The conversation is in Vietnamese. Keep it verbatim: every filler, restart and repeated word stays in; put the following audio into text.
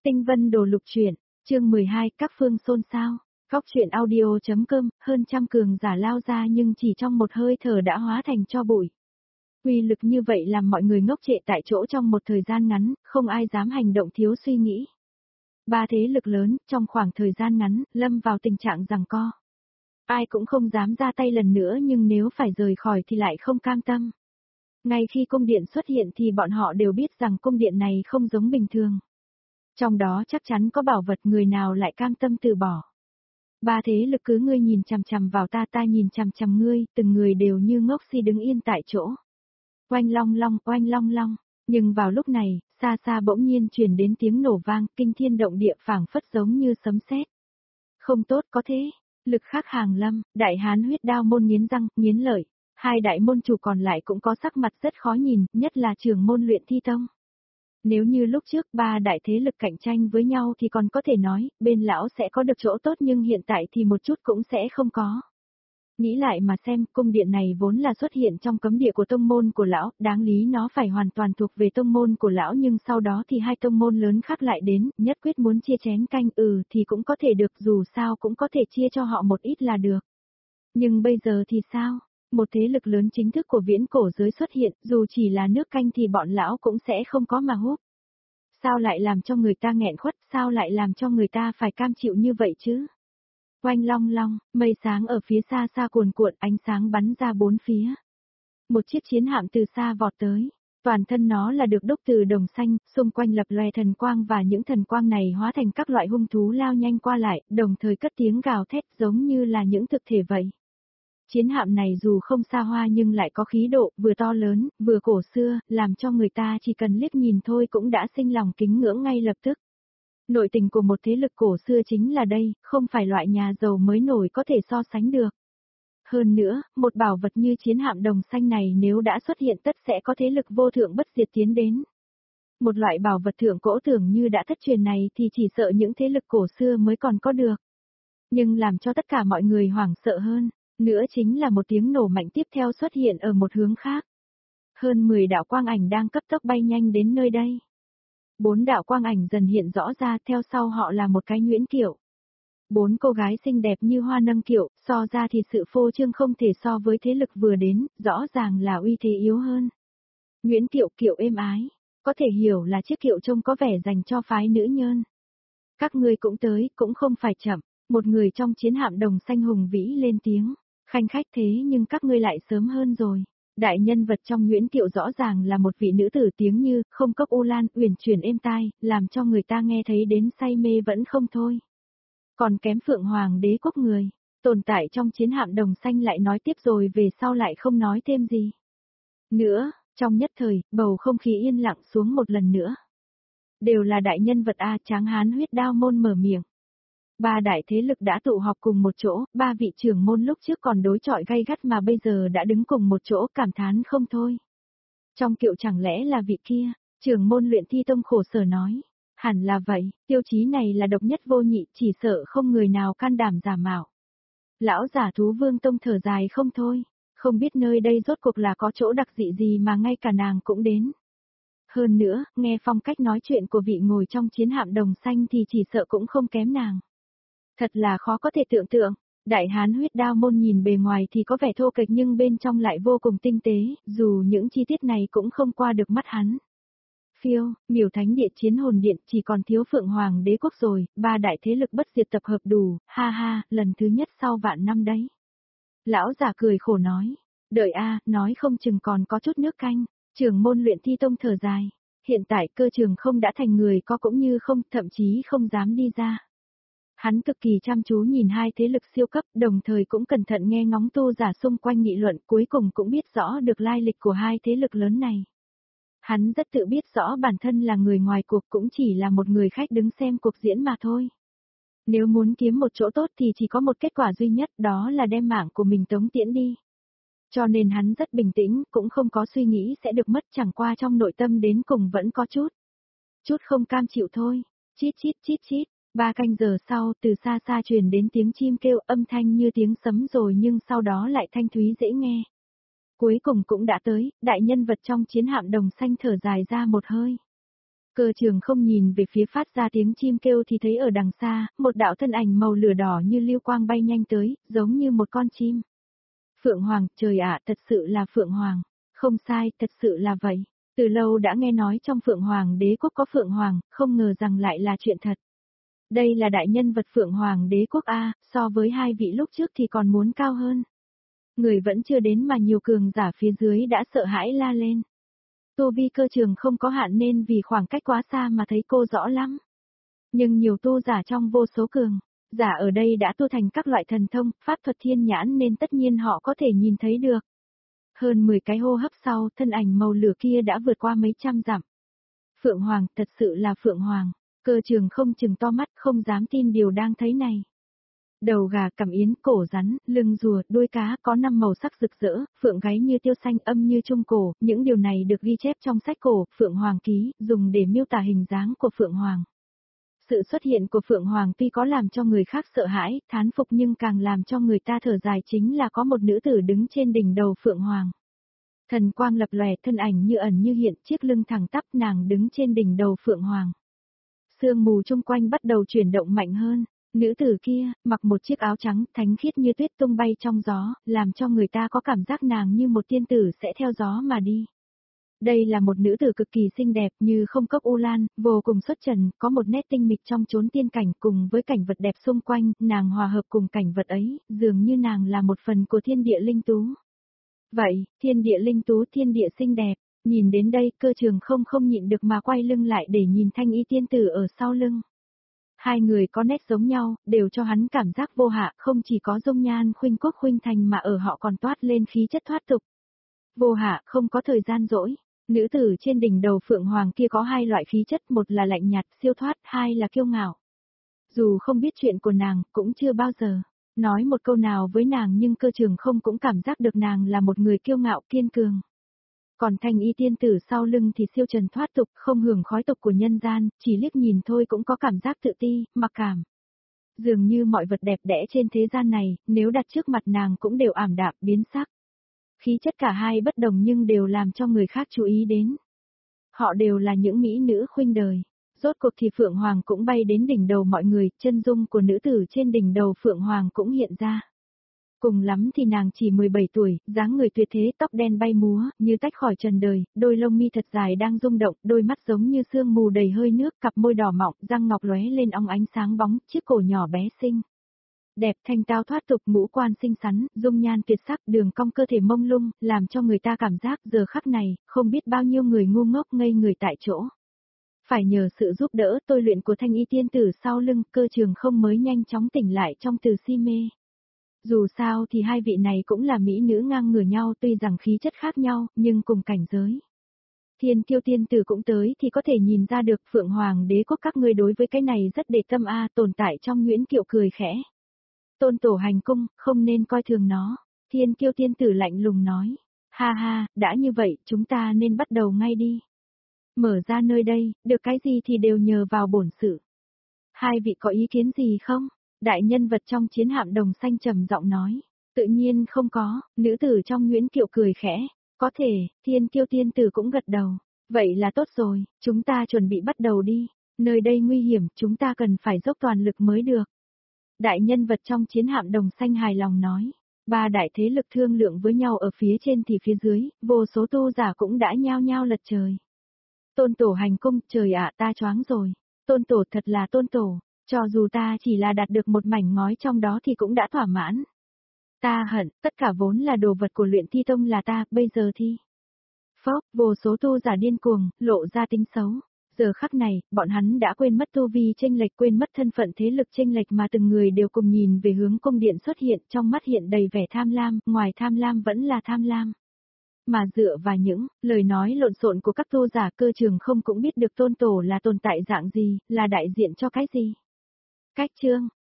Tinh Vân Đồ Lục Truyện, chương mười hai, các phương xôn xao. Góc truyện audio.com, hơn trăm cường giả lao ra nhưng chỉ trong một hơi thở đã hóa thành tro bụi. Uy lực như vậy làm mọi người ngốc trệ tại chỗ trong một thời gian ngắn, không ai dám hành động thiếu suy nghĩ. Ba thế lực lớn, trong khoảng thời gian ngắn, lâm vào tình trạng giằng co. Ai cũng không dám ra tay lần nữa nhưng nếu phải rời khỏi thì lại không cam tâm. Ngay khi cung điện xuất hiện thì bọn họ đều biết rằng cung điện này không giống bình thường. Trong đó chắc chắn có bảo vật, người nào lại cam tâm từ bỏ. Ba thế lực cứ ngươi nhìn chằm chằm vào ta, ta nhìn chằm chằm ngươi, từng người đều như ngốc si đứng yên tại chỗ. Oanh long long, oanh long long, nhưng vào lúc này, xa xa bỗng nhiên truyền đến tiếng nổ vang, kinh thiên động địa, phảng phất giống như sấm sét. Không tốt, có thế, lực khắc hàng lâm, Đại Hán Huyết Đao môn nghiến răng, nghiến lợi. Hai đại môn chủ còn lại cũng có sắc mặt rất khó nhìn, nhất là trưởng môn Luyện Thi Tông. Nếu như lúc trước ba đại thế lực cạnh tranh với nhau thì còn có thể nói, bên lão sẽ có được chỗ tốt, nhưng hiện tại thì một chút cũng sẽ không có. Nghĩ lại mà xem, cung điện này vốn là xuất hiện trong cấm địa của tông môn của lão, đáng lý nó phải hoàn toàn thuộc về tông môn của lão, nhưng sau đó thì hai tông môn lớn khác lại đến, nhất quyết muốn chia chén canh, ừ thì cũng có thể được, dù sao cũng có thể chia cho họ một ít là được. Nhưng bây giờ thì sao? Một thế lực lớn chính thức của viễn cổ giới xuất hiện, dù chỉ là nước canh thì bọn lão cũng sẽ không có mà húp. Sao lại làm cho người ta nghẹn khuất, sao lại làm cho người ta phải cam chịu như vậy chứ? Oanh long long, mây sáng ở phía xa xa cuồn cuộn, ánh sáng bắn ra bốn phía. Một chiếc chiến hạm từ xa vọt tới, toàn thân nó là được đúc từ đồng xanh, xung quanh lập lòe thần quang và những thần quang này hóa thành các loại hung thú lao nhanh qua lại, đồng thời cất tiếng gào thét giống như là những thực thể vậy. Chiến hạm này dù không xa hoa nhưng lại có khí độ, vừa to lớn, vừa cổ xưa, làm cho người ta chỉ cần liếc nhìn thôi cũng đã sinh lòng kính ngưỡng ngay lập tức. Nội tình của một thế lực cổ xưa chính là đây, không phải loại nhà giàu mới nổi có thể so sánh được. Hơn nữa, một bảo vật như chiến hạm đồng xanh này nếu đã xuất hiện tất sẽ có thế lực vô thượng bất diệt tiến đến. Một loại bảo vật thượng cổ tưởng như đã thất truyền này thì chỉ sợ những thế lực cổ xưa mới còn có được. Nhưng làm cho tất cả mọi người hoảng sợ hơn nữa chính là một tiếng nổ mạnh tiếp theo xuất hiện ở một hướng khác. Hơn mười đạo quang ảnh đang cấp tốc bay nhanh đến nơi đây. Bốn đạo quang ảnh dần hiện rõ ra, theo sau họ là một cái nhuyễn kiệu. Bốn cô gái xinh đẹp như hoa nâng kiệu, so ra thì sự phô trương không thể so với thế lực vừa đến, rõ ràng là uy thế yếu hơn. Nhuyễn kiệu, kiệu êm ái, có thể hiểu là chiếc kiệu trông có vẻ dành cho phái nữ nhân. Các ngươi cũng tới, cũng không phải chậm, một người trong chiến hạm đồng xanh hùng vĩ lên tiếng. Khanh khách thế nhưng các ngươi lại sớm hơn rồi. Đại nhân vật trong nhuyễn kiệu rõ ràng là một vị nữ tử tiếng như, không cốc u lan, uyển chuyển êm tai, làm cho người ta nghe thấy đến say mê vẫn không thôi. Còn kém Phượng Hoàng Đế quốc người, tồn tại trong chiến hạm đồng xanh lại nói tiếp rồi về sau lại không nói thêm gì. Nữa, trong nhất thời, bầu không khí yên lặng xuống một lần nữa. Đều là đại nhân vật A. Tráng Hán Huyết Đao môn mở miệng. Ba đại thế lực đã tụ họp cùng một chỗ, ba vị trưởng môn lúc trước còn đối chọi gay gắt mà bây giờ đã đứng cùng một chỗ, cảm thán không thôi. Trong kiệu chẳng lẽ là vị kia, trưởng môn Luyện Thi Tông khổ sở nói. Hẳn là vậy, tiêu chí này là độc nhất vô nhị, chỉ sợ không người nào can đảm giả mạo. Lão giả Thú Vương Tông thở dài không thôi, không biết nơi đây rốt cuộc là có chỗ đặc dị gì mà ngay cả nàng cũng đến. Hơn nữa, nghe phong cách nói chuyện của vị ngồi trong chiến hạm đồng xanh thì chỉ sợ cũng không kém nàng. Thật là khó có thể tưởng tượng, Đại Hán Huyết Đao môn nhìn bề ngoài thì có vẻ thô kệch nhưng bên trong lại vô cùng tinh tế, dù những chi tiết này cũng không qua được mắt hắn. Phiêu, Miểu Thánh Địa Chiến Hồn Điện chỉ còn thiếu Phượng Hoàng Đế quốc rồi, ba đại thế lực bất diệt tập hợp đủ, ha ha, lần thứ nhất sau vạn năm đấy. Lão giả cười khổ nói, đợi a, nói không chừng còn có chút nước canh, trưởng môn Luyện Thi Tông thở dài, hiện tại cơ trường không đã thành người có cũng như không, thậm chí không dám đi ra. Hắn cực kỳ chăm chú nhìn hai thế lực siêu cấp, đồng thời cũng cẩn thận nghe ngóng tu giả xung quanh nghị luận, cuối cùng cũng biết rõ được lai lịch của hai thế lực lớn này. Hắn rất tự biết rõ bản thân là người ngoài cuộc, cũng chỉ là một người khách đứng xem cuộc diễn mà thôi. Nếu muốn kiếm một chỗ tốt thì chỉ có một kết quả duy nhất, đó là đem mạng của mình tống tiễn đi. Cho nên hắn rất bình tĩnh, cũng không có suy nghĩ sẽ được mất, chẳng qua trong nội tâm đến cùng vẫn có chút. Chút không cam chịu thôi, chít chít chít chít. Ba canh giờ sau, từ xa xa truyền đến tiếng chim kêu, âm thanh như tiếng sấm rồi nhưng sau đó lại thanh thúy dễ nghe. Cuối cùng cũng đã tới, đại nhân vật trong chiến hạm đồng xanh thở dài ra một hơi. Cơ Trường không nhìn về phía phát ra tiếng chim kêu thì thấy ở đằng xa, một đạo thân ảnh màu lửa đỏ như lưu quang bay nhanh tới, giống như một con chim. Phượng Hoàng, trời ạ, thật sự là Phượng Hoàng. Không sai, thật sự là vậy. Từ lâu đã nghe nói trong Phượng Hoàng đế quốc có Phượng Hoàng, không ngờ rằng lại là chuyện thật. Đây là đại nhân vật Phượng Hoàng đế quốc A, so với hai vị lúc trước thì còn muốn cao hơn. Người vẫn chưa đến mà nhiều cường giả phía dưới đã sợ hãi la lên. Tu vi Cơ Trường không có hạn nên vì khoảng cách quá xa mà thấy cô rõ lắm. Nhưng nhiều tu giả trong vô số cường giả ở đây đã tu thành các loại thần thông, pháp thuật thiên nhãn nên tất nhiên họ có thể nhìn thấy được. Hơn mười cái hô hấp sau, thân ảnh màu lửa kia đã vượt qua mấy trăm dặm. Phượng Hoàng, thật sự là Phượng Hoàng. Cơ Trường không chừng to mắt, không dám tin điều đang thấy này. Đầu gà, cằm yến, cổ rắn, lưng rùa, đuôi cá có năm màu sắc rực rỡ, phượng gáy như tiêu xanh, âm như trung cổ, những điều này được ghi chép trong sách cổ Phượng Hoàng ký, dùng để miêu tả hình dáng của Phượng Hoàng. Sự xuất hiện của Phượng Hoàng tuy có làm cho người khác sợ hãi, thán phục nhưng càng làm cho người ta thở dài chính là có một nữ tử đứng trên đỉnh đầu Phượng Hoàng. Thần quang lập lòe, thân ảnh như ẩn như hiện, chiếc lưng thẳng tắp, nàng đứng trên đỉnh đầu Phượng Hoàng. Sương mù chung quanh bắt đầu chuyển động mạnh hơn. Nữ tử kia, mặc một chiếc áo trắng, thánh khiết như tuyết tung bay trong gió, làm cho người ta có cảm giác nàng như một tiên tử sẽ theo gió mà đi. Đây là một nữ tử cực kỳ xinh đẹp như không cốc u lan, vô cùng xuất trần, có một nét tinh mịch trong chốn tiên cảnh cùng với cảnh vật đẹp xung quanh, nàng hòa hợp cùng cảnh vật ấy, dường như nàng là một phần của thiên địa linh tú. Vậy, thiên địa linh tú, thiên địa xinh đẹp, nhìn đến đây Cơ Trường không không nhịn được mà quay lưng lại để nhìn thanh y tiên tử ở sau lưng. Hai người có nét giống nhau, đều cho hắn cảm giác vô hạ, không chỉ có dung nhan khuynh quốc khuynh thành mà ở họ còn toát lên khí chất thoát tục. Vô hạ, không có thời gian dỗi. Nữ tử trên đỉnh đầu Phượng Hoàng kia có hai loại khí chất, một là lạnh nhạt, siêu thoát, hai là kiêu ngạo. Dù không biết chuyện của nàng, cũng chưa bao giờ nói một câu nào với nàng nhưng Cơ Trường không cũng cảm giác được nàng là một người kiêu ngạo, kiên cường. Còn thanh y tiên tử sau lưng thì siêu trần thoát tục, không hưởng khói tục của nhân gian, chỉ liếc nhìn thôi cũng có cảm giác tự ti, mặc cảm. Dường như mọi vật đẹp đẽ trên thế gian này, nếu đặt trước mặt nàng cũng đều ảm đạm, biến sắc. Khí chất cả hai bất đồng nhưng đều làm cho người khác chú ý đến. Họ đều là những mỹ nữ khuynh đời. Rốt cuộc thì Phượng Hoàng cũng bay đến đỉnh đầu mọi người, chân dung của nữ tử trên đỉnh đầu Phượng Hoàng cũng hiện ra. Cùng lắm thì nàng chỉ mười bảy tuổi, dáng người tuyệt thế, tóc đen bay múa, như tách khỏi trần đời, đôi lông mi thật dài đang rung động, đôi mắt giống như sương mù đầy hơi nước, cặp môi đỏ mọng, răng ngọc lóe lên óng ánh sáng bóng, chiếc cổ nhỏ bé xinh. Đẹp thanh tao thoát tục, ngũ quan xinh xắn, dung nhan tuyệt sắc, đường cong cơ thể mông lung, làm cho người ta cảm giác giờ khắc này, không biết bao nhiêu người ngu ngốc ngây người tại chỗ. Phải nhờ sự giúp đỡ tôi luyện của thanh y tiên tử sau lưng, Cơ Trường không mới nhanh chóng tỉnh lại trong từ si mê. Dù sao thì hai vị này cũng là mỹ nữ ngang ngửa nhau tuy rằng khí chất khác nhau, nhưng cùng cảnh giới. Thiên Kiêu tiên tử cũng tới thì có thể nhìn ra được Phượng Hoàng đế quốc các ngươi đối với cái này rất để tâm a tồn tại trong Nguyễn Kiệu cười khẽ. Tôn tổ hành cung, không nên coi thường nó. Thiên Kiêu tiên tử lạnh lùng nói. Ha ha, đã như vậy, chúng ta nên bắt đầu ngay đi. Mở ra nơi đây, được cái gì thì đều nhờ vào bổn sự. Hai vị có ý kiến gì không? Đại nhân vật trong chiến hạm đồng xanh trầm giọng nói. Tự nhiên không có, nữ tử trong Nguyễn Kiệu cười khẽ. Có thể, Thiên Kiêu tiên tử cũng gật đầu. Vậy là tốt rồi, chúng ta chuẩn bị bắt đầu đi. Nơi đây nguy hiểm, chúng ta cần phải dốc toàn lực mới được. Đại nhân vật trong chiến hạm đồng xanh hài lòng nói. Ba đại thế lực thương lượng với nhau ở phía trên thì phía dưới, vô số tu giả cũng đã nhao nhao lật trời. Tôn tổ hành cung, trời ạ ta choáng rồi. Tôn tổ thật là tôn tổ. Cho dù ta chỉ là đạt được một mảnh ngói trong đó thì cũng đã thỏa mãn. Ta hận, tất cả vốn là đồ vật của luyện thi tông là ta, bây giờ thì... Phốc, vô số tu giả điên cuồng, lộ ra tính xấu. Giờ khắc này, bọn hắn đã quên mất tu vi chênh lệch, quên mất thân phận thế lực chênh lệch mà từng người đều cùng nhìn về hướng cung điện xuất hiện, trong mắt hiện đầy vẻ tham lam, ngoài tham lam vẫn là tham lam. Mà dựa vào những lời nói lộn xộn của các tu giả, Cơ Trường không cũng biết được tôn tổ là tồn tại dạng gì, là đại diện cho cái gì. Cách chương